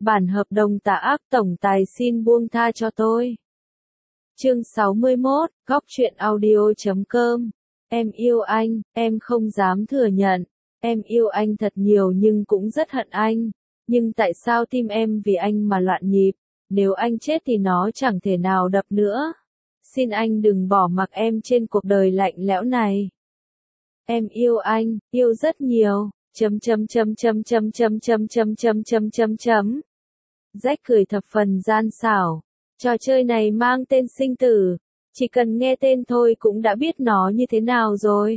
Bản hợp đồng tà ác tổng tài xin buông tha cho tôi. Chương 61, Góc truyện audio.com. Em yêu anh, em không dám thừa nhận. Em yêu anh thật nhiều nhưng cũng rất hận anh. Nhưng tại sao tim em vì anh mà loạn nhịp? Nếu anh chết thì nó chẳng thể nào đập nữa. Xin anh đừng bỏ mặc em trên cuộc đời lạnh lẽo này. Em yêu anh, yêu rất nhiều. Jack cười thập phần gian xảo. Trò chơi này mang tên sinh tử. Chỉ cần nghe tên thôi cũng đã biết nó như thế nào rồi.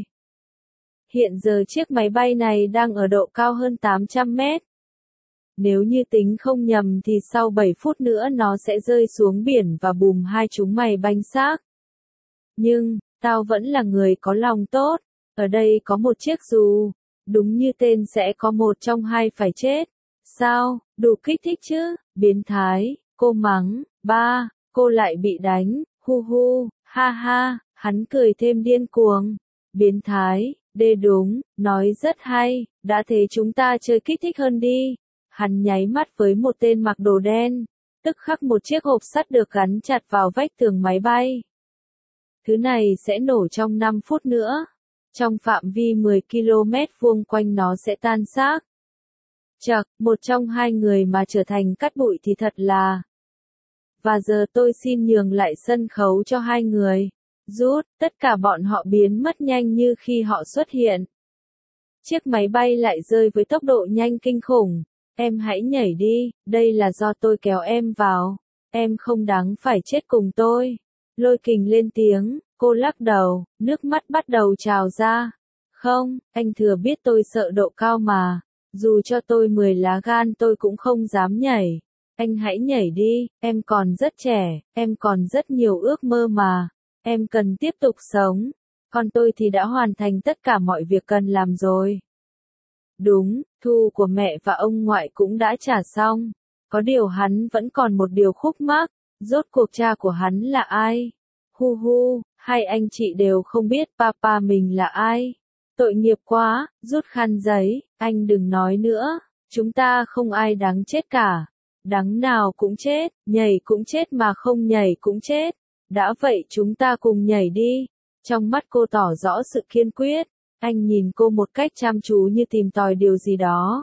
Hiện giờ chiếc máy bay này đang ở độ cao hơn 800 mét. Nếu như tính không nhầm thì sau 7 phút nữa nó sẽ rơi xuống biển và bùm hai chúng mày banh xác. Nhưng, tao vẫn là người có lòng tốt. Ở đây có một chiếc dù. Đúng như tên sẽ có một trong hai phải chết. Sao, đủ kích thích chứ, biến thái, cô mắng, ba, cô lại bị đánh, hu hu, ha ha, hắn cười thêm điên cuồng. Biến thái, đúng, nói rất hay, đã thế chúng ta chơi kích thích hơn đi. Hắn nháy mắt với một tên mặc đồ đen, tức khắc một chiếc hộp sắt được gắn chặt vào vách tường máy bay. Thứ này sẽ nổ trong 5 phút nữa. Trong phạm vi 10 km vuông quanh nó sẽ tan xác. Chậc, một trong hai người mà trở thành cát bụi thì thật là. Và giờ tôi xin nhường lại sân khấu cho hai người. Rút, tất cả bọn họ biến mất nhanh như khi họ xuất hiện. Chiếc máy bay lại rơi với tốc độ nhanh kinh khủng. Em hãy nhảy đi, đây là do tôi kéo em vào. Em không đáng phải chết cùng tôi. Lôi Kình lên tiếng, cô lắc đầu, nước mắt bắt đầu trào ra. Không, anh thừa biết tôi sợ độ cao mà. Dù cho tôi 10 lá gan tôi cũng không dám nhảy. Anh hãy nhảy đi, em còn rất trẻ, em còn rất nhiều ước mơ mà. Em cần tiếp tục sống. Còn tôi thì đã hoàn thành tất cả mọi việc cần làm rồi. Đúng, thu của mẹ và ông ngoại cũng đã trả xong. Có điều hắn vẫn còn một điều khúc mắc. Rốt cuộc cha của hắn là ai? Hu hu, hai anh chị đều không biết papa mình là ai. Tội nghiệp quá, rút khăn giấy, anh đừng nói nữa. Chúng ta không ai đáng chết cả. Đắng nào cũng chết, nhảy cũng chết mà không nhảy cũng chết. Đã vậy chúng ta cùng nhảy đi. Trong mắt cô tỏ rõ sự kiên quyết. Anh nhìn cô một cách chăm chú như tìm tòi điều gì đó.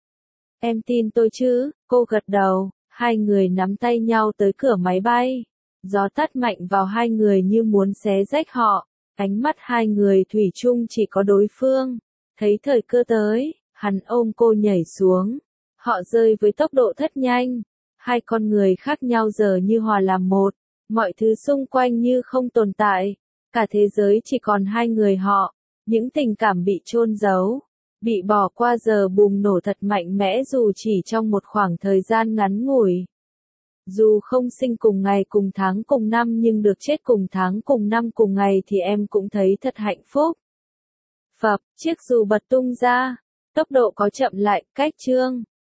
Em tin tôi chứ, cô gật đầu. Hai người nắm tay nhau tới cửa máy bay. Gió tát mạnh vào hai người như muốn xé rách họ. Ánh mắt hai người thủy chung chỉ có đối phương. Thấy thời cơ tới, hắn ôm cô nhảy xuống. Họ rơi với tốc độ thất nhanh. Hai con người khác nhau giờ như hòa làm một. Mọi thứ xung quanh như không tồn tại. Cả thế giới chỉ còn hai người họ. Những tình cảm bị chôn giấu, bị bỏ qua giờ bùng nổ thật mạnh mẽ dù chỉ trong một khoảng thời gian ngắn ngủi. Dù không sinh cùng ngày cùng tháng cùng năm nhưng được chết cùng tháng cùng năm cùng ngày thì em cũng thấy thật hạnh phúc. Phập, chiếc dù bật tung ra, tốc độ có chậm lại, cách chương.